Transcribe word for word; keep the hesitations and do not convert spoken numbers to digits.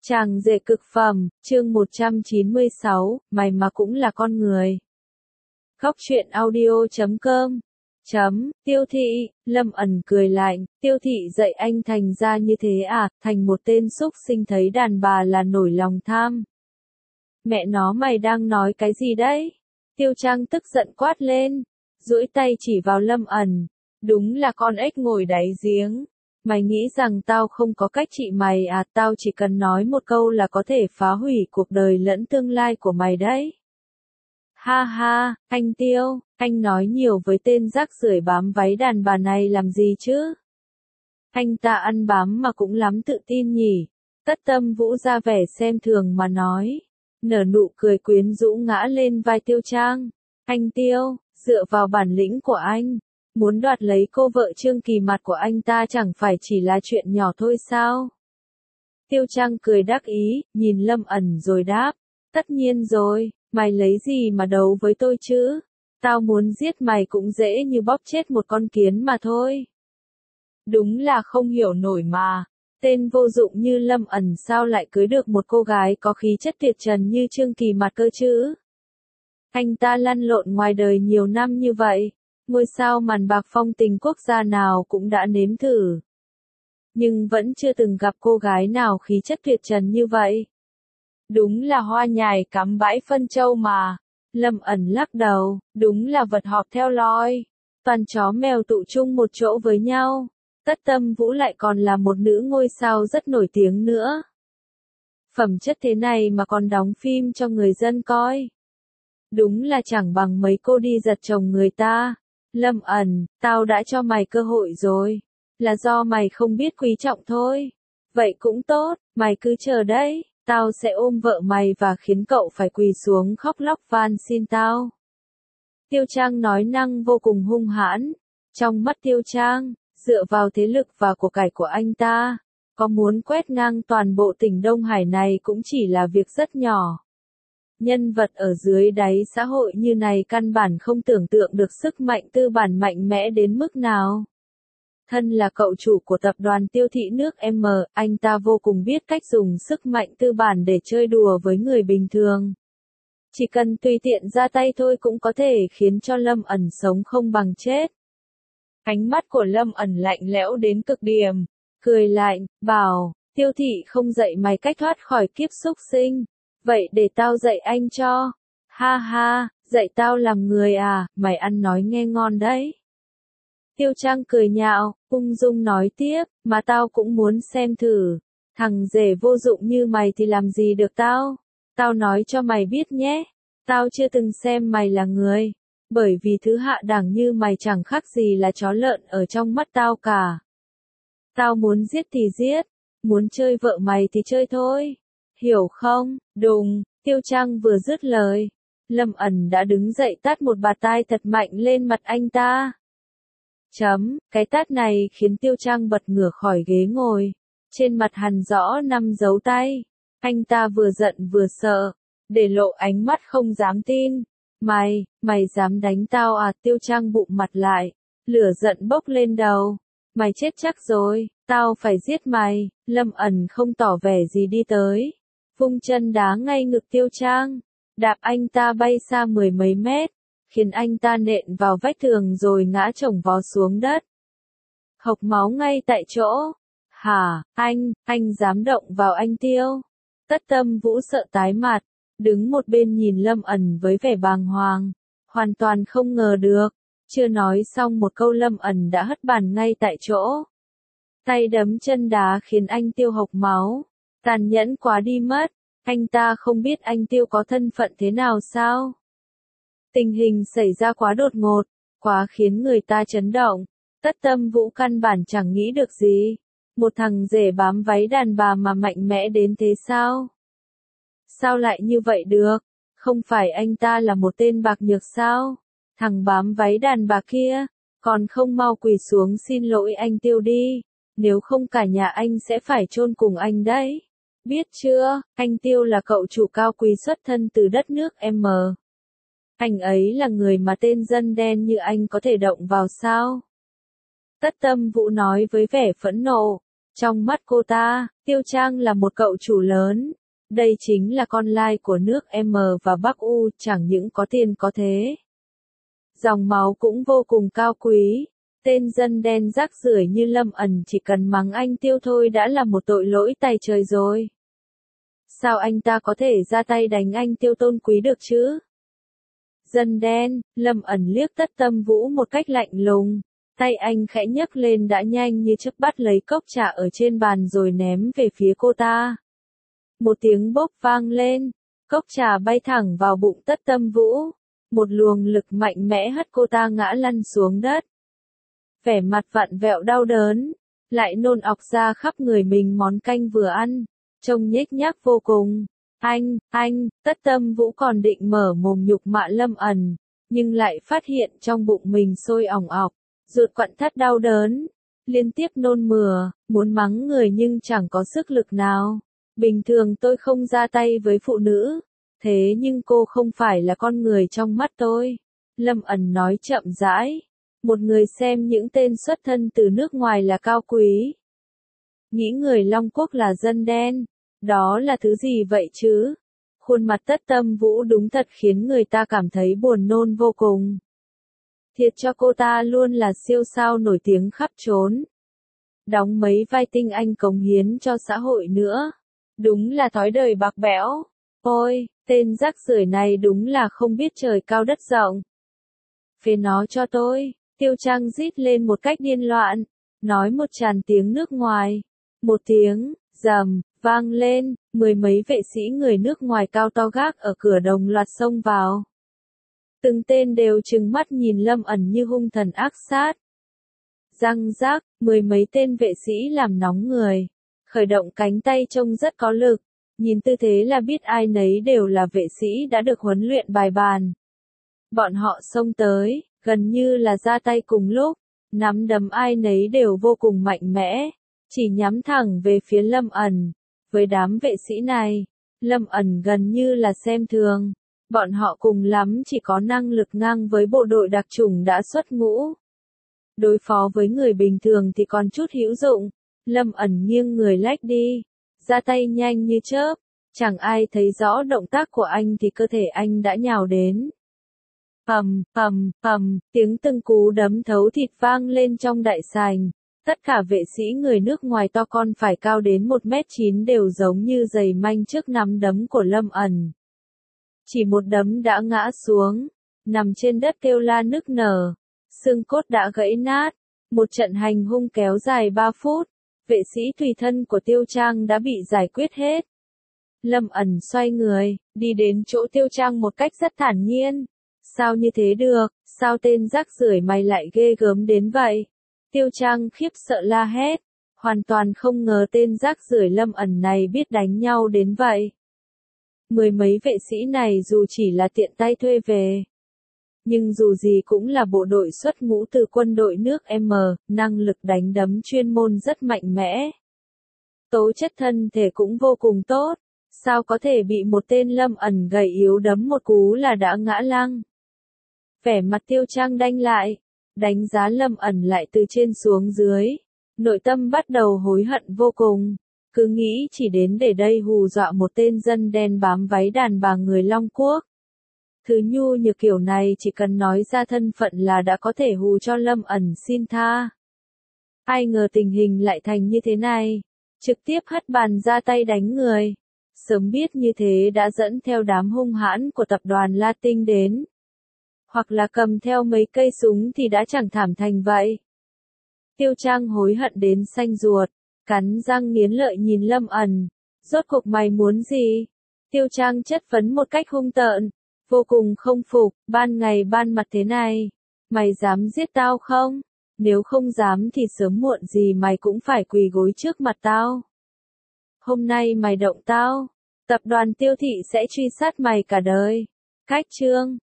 Chàng rể cực phẩm, chương một trăm chín mươi sáu, mày mà cũng là con người. Góc truyện audio chấm com Chấm, Tiêu Thị, Lâm ẩn cười lạnh, Tiêu Thị dạy anh thành ra như thế à, thành một tên súc sinh thấy đàn bà là nổi lòng tham. Mẹ nó mày đang nói cái gì đấy? Tiêu Trang tức giận quát lên, duỗi tay chỉ vào Lâm ẩn, đúng là con ếch ngồi đáy giếng. Mày nghĩ rằng tao không có cách trị mày à, tao chỉ cần nói một câu là có thể phá hủy cuộc đời lẫn tương lai của mày đấy. Ha ha, anh Tiêu, anh nói nhiều với tên rác rưởi bám váy đàn bà này làm gì chứ? Anh ta ăn bám mà cũng lắm tự tin nhỉ. Tất Tâm Vũ ra vẻ xem thường mà nói, nở nụ cười quyến rũ ngã lên vai Tiêu Trang. Anh Tiêu, dựa vào bản lĩnh của anh, muốn đoạt lấy cô vợ Trương Kỳ Mặt của anh ta chẳng phải chỉ là chuyện nhỏ thôi sao? Tiêu Trang cười đắc ý, nhìn Lâm ẩn rồi đáp, tất nhiên rồi, mày lấy gì mà đấu với tôi chứ? Tao muốn giết mày cũng dễ như bóp chết một con kiến mà thôi. Đúng là không hiểu nổi mà, tên vô dụng như Lâm ẩn sao lại cưới được một cô gái có khí chất tuyệt trần như Trương Kỳ Mặt cơ chứ? Anh ta lăn lộn ngoài đời nhiều năm như vậy, ngôi sao màn bạc phong tình quốc gia nào cũng đã nếm thử. Nhưng vẫn chưa từng gặp cô gái nào khí chất tuyệt trần như vậy. Đúng là hoa nhài cắm bãi phân châu mà. Lâm ẩn lắc đầu, đúng là vật họp theo loi. Toàn chó mèo tụ chung một chỗ với nhau. Tất Tâm Vũ lại còn là một nữ ngôi sao rất nổi tiếng nữa. Phẩm chất thế này mà còn đóng phim cho người dân coi. Đúng là chẳng bằng mấy cô đi giật chồng người ta. Lâm ẩn, tao đã cho mày cơ hội rồi. Là do mày không biết quý trọng thôi. Vậy cũng tốt, mày cứ chờ đấy. Tao sẽ ôm vợ mày và khiến cậu phải quỳ xuống khóc lóc van xin tao. Tiêu Trang nói năng vô cùng hung hãn. Trong mắt Tiêu Trang, dựa vào thế lực và của cải của anh ta, có muốn quét ngang toàn bộ tỉnh Đông Hải này cũng chỉ là việc rất nhỏ. Nhân vật ở dưới đáy xã hội như này căn bản không tưởng tượng được sức mạnh tư bản mạnh mẽ đến mức nào. Thân là cậu chủ của tập đoàn Tiêu Thị nước M, anh ta vô cùng biết cách dùng sức mạnh tư bản để chơi đùa với người bình thường. Chỉ cần tùy tiện ra tay thôi cũng có thể khiến cho Lâm ẩn sống không bằng chết. Ánh mắt của Lâm ẩn lạnh lẽo đến cực điểm, cười lạnh, bảo, Tiêu Thị không dạy mày cách thoát khỏi kiếp súc sinh. Vậy để tao dạy anh cho. Ha ha, dạy tao làm người à, mày ăn nói nghe ngon đấy. Tiêu Trang cười nhạo, ung dung nói tiếp, mà tao cũng muốn xem thử. Thằng rể vô dụng như mày thì làm gì được tao. Tao nói cho mày biết nhé. Tao chưa từng xem mày là người. Bởi vì thứ hạ đẳng như mày chẳng khác gì là chó lợn ở trong mắt tao cả. Tao muốn giết thì giết. Muốn chơi vợ mày thì chơi thôi. Hiểu không? Đùng, Tiêu Trang vừa dứt lời. Lâm ẩn đã đứng dậy tát một bạt tai thật mạnh lên mặt anh ta. Chấm, cái tát này khiến Tiêu Trang bật ngửa khỏi ghế ngồi. Trên mặt hằn rõ năm dấu tay. Anh ta vừa giận vừa sợ. Để lộ ánh mắt không dám tin. Mày, mày dám đánh tao à? Tiêu Trang bụng mặt lại. Lửa giận bốc lên đầu. Mày chết chắc rồi, tao phải giết mày. Lâm ẩn không tỏ vẻ gì đi tới. Vung chân đá ngay ngực Tiêu Trang, đạp anh ta bay xa mười mấy mét, khiến anh ta nện vào vách tường rồi ngã chồng vó xuống đất. Hộc máu ngay tại chỗ. Hả, anh, anh dám động vào anh Tiêu? Tất Tâm Vũ sợ tái mặt, đứng một bên nhìn Lâm ẩn với vẻ bàng hoàng, hoàn toàn không ngờ được. Chưa nói xong một câu Lâm ẩn đã hất bàn ngay tại chỗ. Tay đấm chân đá khiến anh Tiêu hộc máu. Tàn nhẫn quá đi mất, anh ta không biết anh Tiêu có thân phận thế nào sao? Tình hình xảy ra quá đột ngột, quá khiến người ta chấn động. Tất Tâm Vũ căn bản chẳng nghĩ được gì. Một thằng rể bám váy đàn bà mà mạnh mẽ đến thế sao? Sao lại như vậy được? Không phải anh ta là một tên bạc nhược sao? Thằng bám váy đàn bà kia, còn không mau quỳ xuống xin lỗi anh Tiêu đi. Nếu không cả nhà anh sẽ phải chôn cùng anh đấy. Biết chưa, anh Tiêu là cậu chủ cao quý xuất thân từ đất nước M. Anh ấy là người mà tên dân đen như anh có thể động vào sao? Tất Tâm Vũ nói với vẻ phẫn nộ. Trong mắt cô ta, Tiêu Trang là một cậu chủ lớn. Đây chính là con lai của nước M và Bắc U, chẳng những có tiền có thế. Dòng máu cũng vô cùng cao quý. Tên dân đen rác rưởi như Lâm ẩn chỉ cần mắng anh Tiêu thôi đã là một tội lỗi tày trời rồi. Sao anh ta có thể ra tay đánh anh Tiêu tôn quý được chứ? Dân đen, Lâm ẩn liếc Tất Tâm Vũ một cách lạnh lùng. Tay anh khẽ nhấc lên đã nhanh như chớp bắt lấy cốc trà ở trên bàn rồi ném về phía cô ta. Một tiếng bốp vang lên, cốc trà bay thẳng vào bụng Tất Tâm Vũ. Một luồng lực mạnh mẽ hất cô ta ngã lăn xuống đất. Vẻ mặt vặn vẹo đau đớn, lại nôn ọc ra khắp người mình món canh vừa ăn, trông nhếch nhác vô cùng. Anh, anh, Tất Tâm Vũ còn định mở mồm nhục mạ Lâm ẩn, nhưng lại phát hiện trong bụng mình sôi ỏng ọc, ruột quặn thắt đau đớn, liên tiếp nôn mửa, muốn mắng người nhưng chẳng có sức lực nào. Bình thường tôi không ra tay với phụ nữ, thế nhưng cô không phải là con người trong mắt tôi. Lâm ẩn nói chậm rãi, một người xem những tên xuất thân từ nước ngoài là cao quý. Nghĩ người Long Quốc là dân đen, đó là thứ gì vậy chứ? Khuôn mặt Tất Tâm Vũ đúng thật khiến người ta cảm thấy buồn nôn vô cùng. Thiệt cho cô ta luôn là siêu sao nổi tiếng khắp trốn. Đóng mấy vai tinh anh cống hiến cho xã hội nữa. Đúng là thói đời bạc bẽo. Ôi, tên rác rưởi này đúng là không biết trời cao đất rộng. Phế nó cho tôi. Tiêu Trang rít lên một cách điên loạn. Nói một tràn tiếng nước ngoài. Một tiếng, rầm, vang lên. Mười mấy vệ sĩ người nước ngoài cao to gác ở cửa đồng loạt xông vào. Từng tên đều trừng mắt nhìn Lâm ẩn như hung thần ác sát. Răng rác, mười mấy tên vệ sĩ làm nóng người. Khởi động cánh tay trông rất có lực. Nhìn tư thế là biết ai nấy đều là vệ sĩ đã được huấn luyện bài bàn. Bọn họ xông tới, gần như là ra tay cùng lúc. Nắm đấm ai nấy đều vô cùng mạnh mẽ. Chỉ nhắm thẳng về phía Lâm ẩn. Với đám vệ sĩ này, Lâm ẩn gần như là xem thường. Bọn họ cùng lắm chỉ có năng lực ngang với bộ đội đặc chủng đã xuất ngũ. Đối phó với người bình thường thì còn chút hữu dụng. Lâm ẩn nghiêng người lách đi, ra tay nhanh như chớp, chẳng ai thấy rõ động tác của anh thì cơ thể anh đã nhào đến. Ầm, ầm, ầm, tiếng từng cú đấm thấu thịt vang lên trong đại sảnh. Tất cả vệ sĩ người nước ngoài to con phải cao đến một mét chín đều giống như giày manh trước nắm đấm của Lâm ẩn. Chỉ một đấm đã ngã xuống, nằm trên đất kêu la nức nở, xương cốt đã gãy nát. Một trận hành hung kéo dài ba phút, vệ sĩ tùy thân của Tiêu Trang đã bị giải quyết hết. Lâm ẩn xoay người, đi đến chỗ Tiêu Trang một cách rất thản nhiên. Sao như thế được, sao tên rác rưởi mày lại ghê gớm đến vậy? Tiêu Trang khiếp sợ la hét, hoàn toàn không ngờ tên rác rưởi Lâm ẩn này biết đánh nhau đến vậy. Mười mấy vệ sĩ này dù chỉ là tiện tay thuê về, nhưng dù gì cũng là bộ đội xuất ngũ từ quân đội nước M, năng lực đánh đấm chuyên môn rất mạnh mẽ. Tố chất thân thể cũng vô cùng tốt, sao có thể bị một tên Lâm ẩn gầy yếu đấm một cú là đã ngã lăng. Vẻ mặt Tiêu Trang đanh lại, đánh giá Lâm ẩn lại từ trên xuống dưới, nội tâm bắt đầu hối hận vô cùng. Cứ nghĩ chỉ đến để đây hù dọa một tên dân đen bám váy đàn bà người Long Quốc. Thứ nhu nhược kiểu này chỉ cần nói ra thân phận là đã có thể hù cho Lâm ẩn xin tha. Ai ngờ tình hình lại thành như thế này, trực tiếp hất bàn ra tay đánh người. Sớm biết như thế đã dẫn theo đám hung hãn của tập đoàn La Tinh đến. Hoặc là cầm theo mấy cây súng thì đã chẳng thảm thành vậy. Tiêu Trang hối hận đến xanh ruột, cắn răng nghiến lợi nhìn Lâm ẩn. Rốt cuộc mày muốn gì? Tiêu Trang chất vấn một cách hung tợn, vô cùng không phục, ban ngày ban mặt thế này. Mày dám giết tao không? Nếu không dám thì sớm muộn gì mày cũng phải quỳ gối trước mặt tao. Hôm nay mày động tao, tập đoàn Tiêu Thị sẽ truy sát mày cả đời. Cách chương